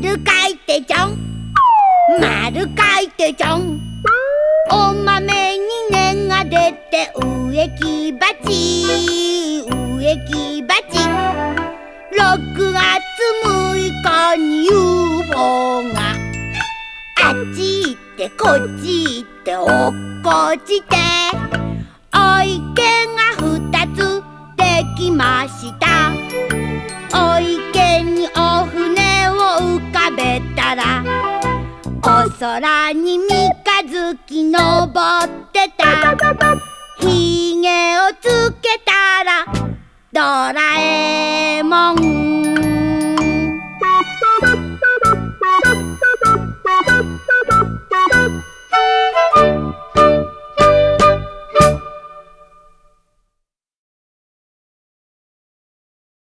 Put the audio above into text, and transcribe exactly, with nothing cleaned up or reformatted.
丸書いてちょん、丸書いてちょん。お豆に根が出て植木鉢、植木鉢。ろくがつむいかに ユーフォー があっち行ってこっち行って落っこちて、お池がふたつできました。お池にお船を浮かべたら、お空に三日月昇ってた。ひげをつけたらドラえもん